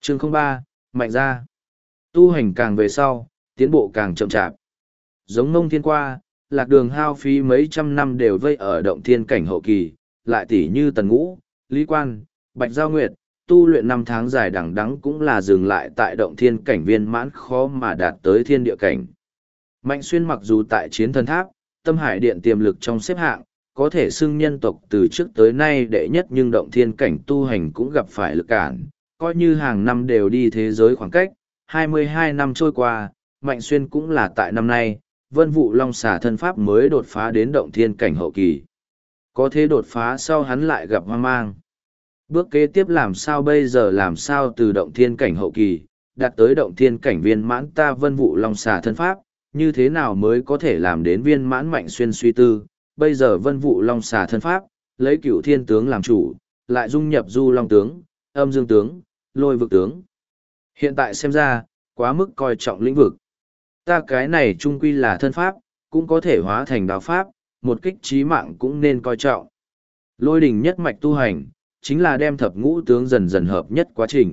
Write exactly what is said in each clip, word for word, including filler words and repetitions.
Chương không ba, mạnh ra. Tu hành càng về sau, tiến bộ càng chậm chạp. Giống Ngông Thiên qua, lạc đường hao phí mấy trăm năm đều vây ở động thiên cảnh hậu kỳ, lại tỷ như Tần Ngũ, Lý Quan, Bạch Giao Nguyệt, tu luyện năm tháng dài đằng đẵng cũng là dừng lại tại động thiên cảnh viên mãn khó mà đạt tới thiên địa cảnh. Mạnh Xuyên mặc dù tại chiến thần tháp, tâm hải điện tiềm lực trong xếp hạng, có thể xưng nhân tộc từ trước tới nay đệ nhất, nhưng động thiên cảnh tu hành cũng gặp phải lực cản, coi như hàng năm đều đi thế giới khoảng cách, hai mươi hai năm trôi qua, Mạnh Xuyên cũng là tại năm nay, Vân Vụ Long Xà thân pháp mới đột phá đến động thiên cảnh hậu kỳ. Có thế đột phá sau hắn lại gặp hoang mang. Bước kế tiếp làm sao bây giờ, làm sao từ động thiên cảnh hậu kỳ, đạt tới động thiên cảnh viên mãn ta Vân Vụ Long Xà thân pháp, như thế nào mới có thể làm đến viên mãn? Mạnh Xuyên suy tư, bây giờ Vân Vụ Long Xà thân pháp, lấy Cửu Thiên tướng làm chủ, lại dung nhập Du Long tướng, Âm Dương tướng, Lôi Vực tướng. Hiện tại xem ra, quá mức coi trọng lĩnh vực. Ta cái này trung quy là thân pháp, cũng có thể hóa thành đao pháp, một kích chí mạng cũng nên coi trọng. Lôi đỉnh nhất mạch tu hành, chính là đem thập ngũ tướng dần dần hợp nhất quá trình.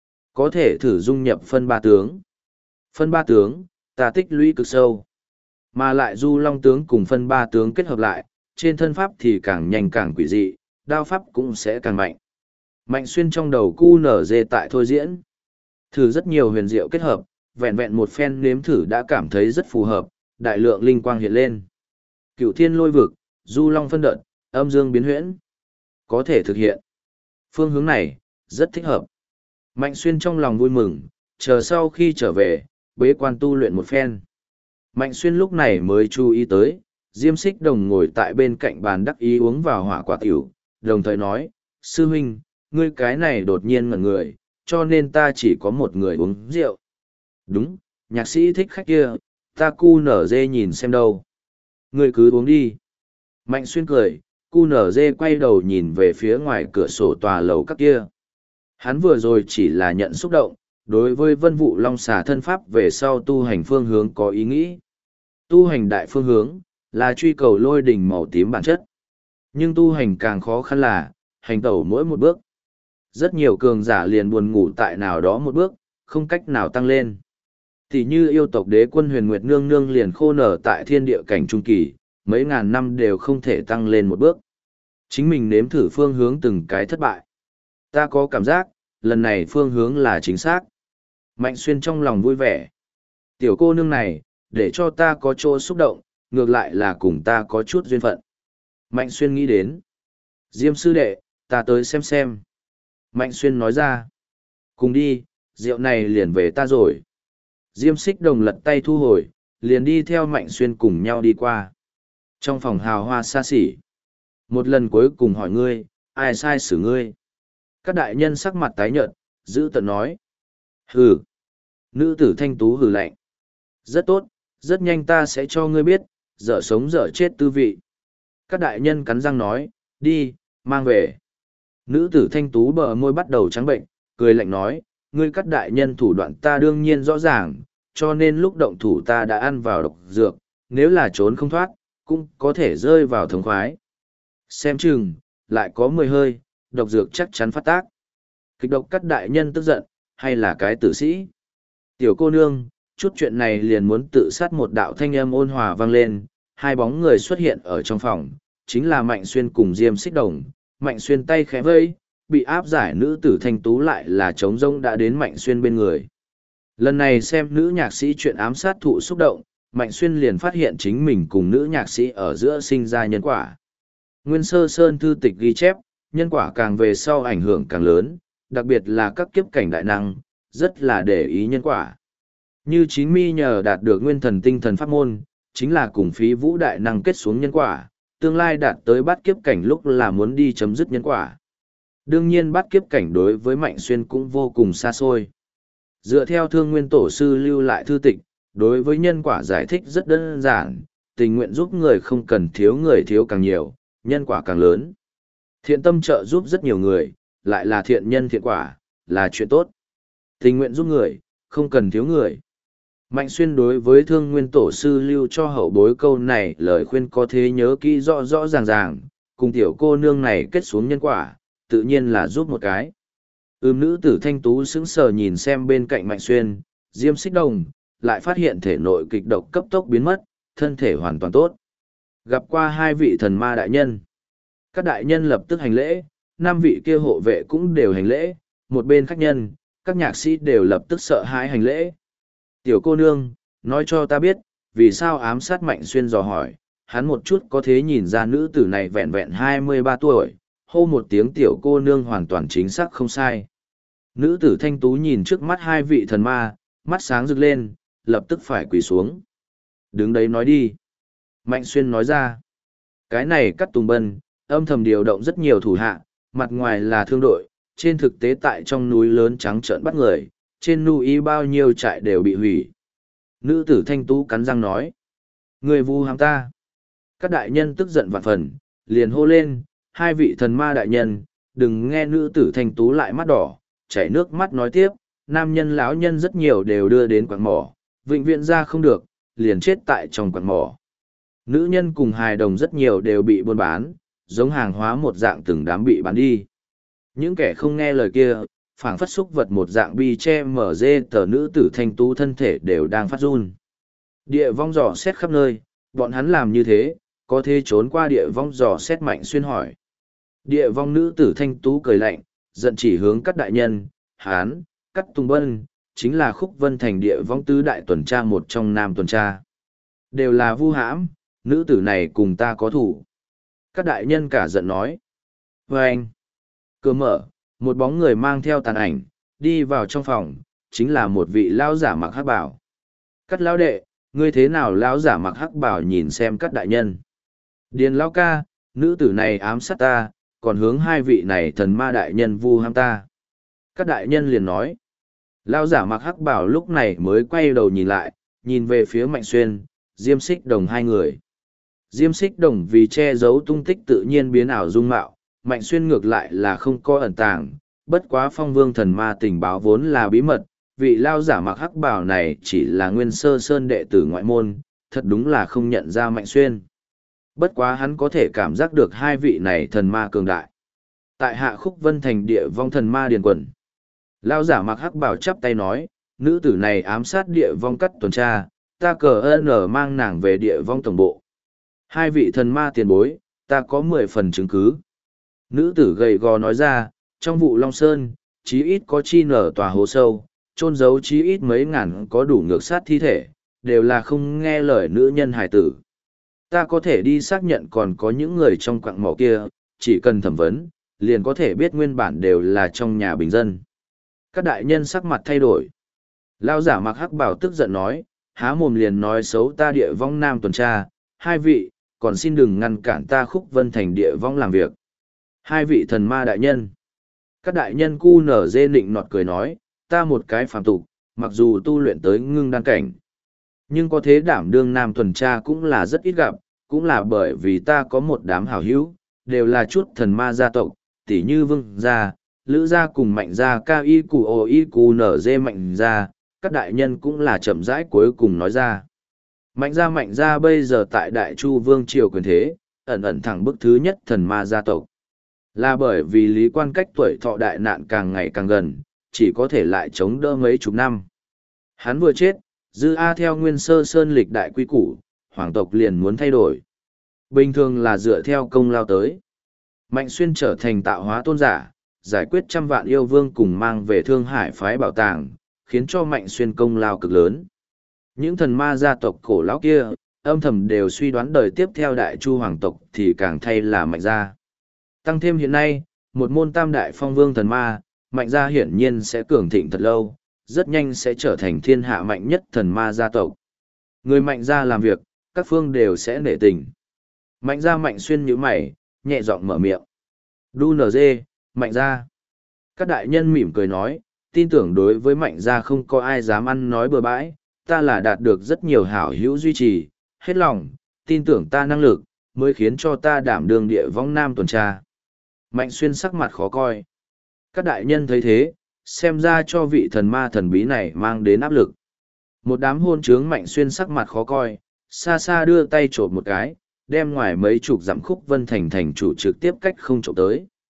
Có thể thử dung nhập phân ba tướng. Phân ba tướng, ta tích lũy cực sâu. Mà lại Du Long tướng cùng phân ba tướng kết hợp lại, trên thân pháp thì càng nhanh càng quỷ dị, đao pháp cũng sẽ càng mạnh. Mạnh Xuyên trong đầu cu nở dê tại thôi diễn. Thử rất nhiều huyền diệu kết hợp, vẹn vẹn một phen nếm thử đã cảm thấy rất phù hợp, đại lượng linh quang hiện lên. Cửu Thiên lôi vực, Du Long phân đợt, Âm Dương biến huyễn. Có thể thực hiện. Phương hướng này, rất thích hợp. Mạnh Xuyên trong lòng vui mừng, chờ sau khi trở về, bế quan tu luyện một phen. Mạnh Xuyên lúc này mới chú ý tới, Diêm Xích Đồng ngồi tại bên cạnh bàn đắc ý uống vào hỏa quả tiểu, đồng thời nói, sư huynh, ngươi cái này đột nhiên ngẩn người, cho nên ta chỉ có một người uống rượu. Đúng, nhạc sĩ thích khách kia, ta cu nở dê nhìn xem đâu. Ngươi cứ uống đi. Mạnh Xuyên cười, cu nở dê quay đầu nhìn về phía ngoài cửa sổ tòa lầu các kia. Hắn vừa rồi chỉ là nhận xúc động, đối với Vân Vụ Long Xà thân pháp về sau tu hành phương hướng có ý nghĩ. Tu hành đại phương hướng, là truy cầu lôi đỉnh màu tím bản chất. Nhưng tu hành càng khó khăn là, hành tẩu mỗi một bước. Rất nhiều cường giả liền buồn ngủ tại nào đó một bước, không cách nào tăng lên. Thì như yêu tộc đế quân Huyền Nguyệt Nương Nương liền khô nở tại thiên địa cảnh trung kỳ, mấy ngàn năm đều không thể tăng lên một bước. Chính mình nếm thử phương hướng từng cái thất bại. Ta có cảm giác, lần này phương hướng là chính xác. Mạnh Xuyên trong lòng vui vẻ. Tiểu cô nương này, để cho ta có chỗ xúc động, ngược lại là cùng ta có chút duyên phận. Mạnh Xuyên nghĩ đến. Diêm sư đệ, ta tới xem xem. Mạnh Xuyên nói ra. Cùng đi, rượu này liền về ta rồi. Diêm Xích Đồng lật tay thu hồi, liền đi theo Mạnh Xuyên cùng nhau đi qua. Trong phòng hào hoa xa xỉ. Một lần cuối cùng hỏi ngươi, ai sai xử ngươi? Các đại nhân sắc mặt tái nhợt, giữ tận nói. Hừ. Nữ tử thanh tú hừ lạnh. Rất tốt, rất nhanh ta sẽ cho ngươi biết, dở sống dở chết tư vị. Các đại nhân cắn răng nói, đi, mang về. Nữ tử thanh tú bờ môi bắt đầu trắng bệnh, cười lạnh nói, ngươi các đại nhân thủ đoạn ta đương nhiên rõ ràng, cho nên lúc động thủ ta đã ăn vào độc dược, nếu là trốn không thoát, cũng có thể rơi vào thống khoái. Xem chừng, lại có mười hơi, độc dược chắc chắn phát tác. Kịch độc các đại nhân tức giận, hay là cái tử sĩ? Tiểu cô nương, chút chuyện này liền muốn tự sát. Một đạo thanh âm ôn hòa vang lên, hai bóng người xuất hiện ở trong phòng, chính là Mạnh Xuyên cùng Diêm Xích Đồng. Mạnh Xuyên tay khẽ vây, bị áp giải nữ tử thanh tú lại là trống rỗng đã đến Mạnh Xuyên bên người. Lần này xem nữ nhạc sĩ chuyện ám sát thụ xúc động, Mạnh Xuyên liền phát hiện chính mình cùng nữ nhạc sĩ ở giữa sinh ra nhân quả. Nguyên sơ sơn thư tịch ghi chép, nhân quả càng về sau ảnh hưởng càng lớn, đặc biệt là các kiếp cảnh đại năng, rất là để ý nhân quả. Như Chín Mi nhờ đạt được nguyên thần tinh thần pháp môn, chính là cùng Phí Vũ đại năng kết xuống nhân quả, tương lai đạt tới bát kiếp cảnh lúc là muốn đi chấm dứt nhân quả. Đương nhiên bát kiếp cảnh đối với Mạnh Xuyên cũng vô cùng xa xôi. Dựa theo Thương Nguyên Tổ sư lưu lại thư tịch, đối với nhân quả giải thích rất đơn giản, tình nguyện giúp người không cần thiếu người thiếu càng nhiều, nhân quả càng lớn. Thiện tâm trợ giúp rất nhiều người, lại là thiện nhân thiện quả, là chuyện tốt. Tình nguyện giúp người, không cần thiếu người. Mạnh Xuyên đối với Thương Nguyên Tổ sư lưu cho hậu bối câu này lời khuyên có thế nhớ kỹ rõ rõ ràng ràng, cùng tiểu cô nương này kết xuống nhân quả, tự nhiên là giúp một cái. Ưm nữ tử thanh tú sững sờ nhìn xem bên cạnh Mạnh Xuyên, Diêm Xích Đồng, lại phát hiện thể nội kịch độc cấp tốc biến mất, thân thể hoàn toàn tốt. Gặp qua hai vị thần ma đại nhân. Các đại nhân lập tức hành lễ, năm vị kia hộ vệ cũng đều hành lễ, một bên khách nhân, các nhạc sĩ đều lập tức sợ hãi hành lễ. Tiểu cô nương, nói cho ta biết, vì sao ám sát Mạnh Xuyên dò hỏi, hắn một chút có thể nhìn ra nữ tử này vẹn vẹn hai mươi ba tuổi, hô một tiếng tiểu cô nương hoàn toàn chính xác không sai. Nữ tử thanh tú nhìn trước mắt hai vị thần ma, mắt sáng rực lên, lập tức phải quỳ xuống. Đứng đấy nói đi. Mạnh Xuyên nói ra. Cái này Cát Tùng Bân, âm thầm điều động rất nhiều thủ hạ, mặt ngoài là thương đội, trên thực tế tại trong núi lớn trắng trợn bắt người, trên núi bao nhiêu trại đều bị hủy. Nữ tử thanh tú cắn răng nói. Người vu hãm ta. Các đại nhân tức giận vạn phần, liền hô lên, hai vị thần ma đại nhân, đừng nghe nữ tử thanh tú lại mắt đỏ, chảy nước mắt nói tiếp, nam nhân lão nhân rất nhiều đều đưa đến quặng mỏ, vĩnh viễn ra không được, liền chết tại trong quặng mỏ. Nữ nhân cùng hài đồng rất nhiều đều bị buôn bán, giống hàng hóa một dạng từng đám bị bán đi. Những kẻ không nghe lời kia, phảng phất xúc vật một dạng bi che mở dê tờ nữ tử thanh tú thân thể đều đang phát run. Địa vong dò xét khắp nơi, bọn hắn làm như thế, có thể trốn qua địa vong dò xét Mạnh Xuyên hỏi. Địa vong nữ tử thanh tú cười lạnh, giận chỉ hướng các đại nhân, hán, Cát Tùng Bân, chính là Khúc Vân Thành địa vong tứ đại tuần tra một trong nam tuần tra. Đều là vu hãm, nữ tử này cùng ta có thủ. Các đại nhân cả giận nói. Và anh, cửa mở, một bóng người mang theo tàn ảnh, đi vào trong phòng, chính là một vị lão giả mặc hắc bào. Cát lão đệ, ngươi thế nào lão giả mặc hắc bào nhìn xem các đại nhân. Điền lão ca, nữ tử này ám sát ta, còn hướng hai vị này thần ma đại nhân vu hãm ta. Các đại nhân liền nói. Lão giả mặc hắc bào lúc này mới quay đầu nhìn lại, nhìn về phía Mạnh Xuyên, Diêm Xích Đồng hai người. Diêm Xích Đồng vì che giấu tung tích tự nhiên biến ảo dung mạo, Mạnh Xuyên ngược lại là không có ẩn tàng, bất quá Phong Vương thần ma tình báo vốn là bí mật, vị lao giả mặc hắc bào này chỉ là nguyên sơ sơn đệ tử ngoại môn, thật đúng là không nhận ra Mạnh Xuyên. Bất quá hắn có thể cảm giác được hai vị này thần ma cường đại. Tại Hạ Khúc Vân Thành địa vong thần ma điền quần. Lao giả mặc hắc bào chắp tay nói, nữ tử này ám sát địa vong cắt tuần tra, ta cờ ơn mang nàng về địa vong tổng bộ. Hai vị thần ma tiền bối, ta có mười phần chứng cứ. Nữ tử gầy gò nói ra, trong vụ Long Sơn, chí ít có chi nở tòa hố sâu, trôn giấu chí ít mấy ngàn có đủ ngược sát thi thể, đều là không nghe lời nữ nhân hài tử. Ta có thể đi xác nhận còn có những người trong quặng mỏ kia, chỉ cần thẩm vấn, liền có thể biết nguyên bản đều là trong nhà bình dân. Các đại nhân sắc mặt thay đổi. Lao giả mặc hắc bảo tức giận nói, há mồm liền nói xấu ta địa vong nam tuần tra, hai vị, còn xin đừng ngăn cản ta Khúc Vân Thành địa vong làm việc. Hai vị thần ma đại nhân. Các đại nhân cu nở dê nịnh nọt cười nói, ta một cái phàm tục, mặc dù tu luyện tới ngưng đan cảnh. Nhưng có thế đảm đương nam tuần tra cũng là rất ít gặp, cũng là bởi vì ta có một đám hảo hữu, đều là chút thần ma gia tộc, tỉ như Vương gia, Lữ gia cùng Mạnh gia ca y cù ô y cù nở dê Mạnh gia, các đại nhân cũng là chậm rãi cuối cùng nói ra. Mạnh gia Mạnh gia bây giờ tại Đại Chu Vương triều quyền thế, ẩn ẩn thẳng bức thứ nhất thần ma gia tộc. Là bởi vì lý quan cách tuổi thọ đại nạn càng ngày càng gần, chỉ có thể lại chống đỡ mấy chục năm. Hắn vừa chết, Dư A theo nguyên sơ sơn lịch đại quy củ, hoàng tộc liền muốn thay đổi. Bình thường là dựa theo công lao tới. Mạnh Xuyên trở thành tạo hóa tôn giả, giải quyết trăm vạn yêu vương cùng mang về Thương Hải phái bảo tàng, khiến cho Mạnh Xuyên công lao cực lớn. Những thần ma gia tộc cổ lão kia, âm thầm đều suy đoán đời tiếp theo Đại Chu hoàng tộc thì càng thay là Mạnh gia. Tăng thêm hiện nay, một môn tam đại phong vương thần ma, Mạnh gia hiển nhiên sẽ cường thịnh thật lâu, rất nhanh sẽ trở thành thiên hạ mạnh nhất thần ma gia tộc. Người Mạnh gia làm việc, các phương đều sẽ nể tình. Mạnh gia Mạnh Xuyên nhíu mày, nhẹ giọng mở miệng. Đu nờ dê, Mạnh gia. Các đại nhân mỉm cười nói, tin tưởng đối với Mạnh gia không có ai dám ăn nói bừa bãi, ta là đạt được rất nhiều hảo hữu duy trì, hết lòng, tin tưởng ta năng lực, mới khiến cho ta đảm đương địa vong nam tuần tra. Mạnh Xuyên sắc mặt khó coi. Các đại nhân thấy thế, xem ra cho vị thần ma thần bí này mang đến áp lực. Một đám hôn trướng Mạnh Xuyên sắc mặt khó coi, xa xa đưa tay trộm một cái, đem ngoài mấy chục dặm Khúc Vân Thành thành chủ trực tiếp cách không trộm tới.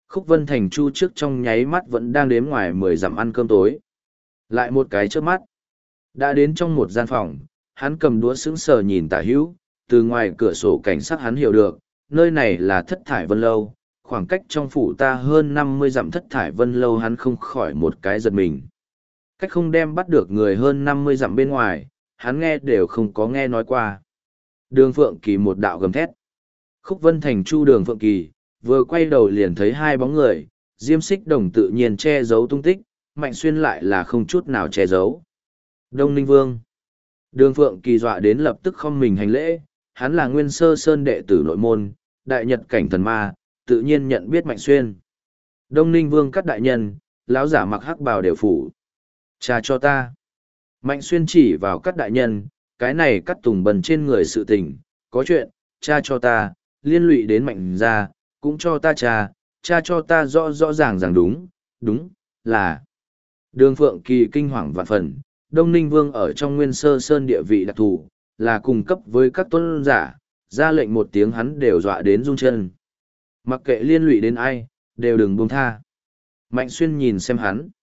Khúc Vân Thành Chu trước trong nháy mắt vẫn đang đếm ngoài mười dặm ăn cơm tối. Lại một cái trước mắt. Đã đến trong một gian phòng, hắn cầm đũa sững sờ nhìn tả hữu, từ ngoài cửa sổ cảnh sát hắn hiểu được, nơi này là Thất Thải Vân Lâu, khoảng cách trong phủ ta hơn năm mươi dặm Thất Thải Vân Lâu hắn không khỏi một cái giật mình. Cách không đem bắt được người hơn năm mươi dặm bên ngoài, hắn nghe đều không có nghe nói qua. Đường Phượng Kỳ một đạo gầm thét. Khúc Vân Thành Chu Đường Phượng Kỳ, vừa quay đầu liền thấy hai bóng người, Diêm Xích Đồng tự nhiên che giấu tung tích, Mạnh Xuyên lại là không chút nào che giấu. Đông Ninh Vương. Đường Phượng Kỳ dọa đến lập tức không mình hành lễ, hắn là Nguyên Sơ Sơn đệ tử nội môn, đại nhật cảnh thần ma, tự nhiên nhận biết Mạnh Xuyên. Đông Ninh Vương các đại nhân, lão giả mặc hắc bào đều phủ. Cha cho ta. Mạnh Xuyên chỉ vào các đại nhân, cái này cắt tùng bần trên người sự tình, có chuyện, cha cho ta, liên lụy đến Mạnh gia, cũng cho ta cha, cha cho ta rõ rõ ràng ràng đúng, đúng, là. Đường Phượng Kỳ kinh hoàng vạn phần, Đông Ninh Vương ở trong Nguyên Sơ Sơn địa vị đặc thù, là cùng cấp với các tôn giả, ra lệnh một tiếng hắn đều dọa đến rung chân. Mặc kệ liên lụy đến ai, đều đừng buông tha. Mạnh Xuyên nhìn xem hắn.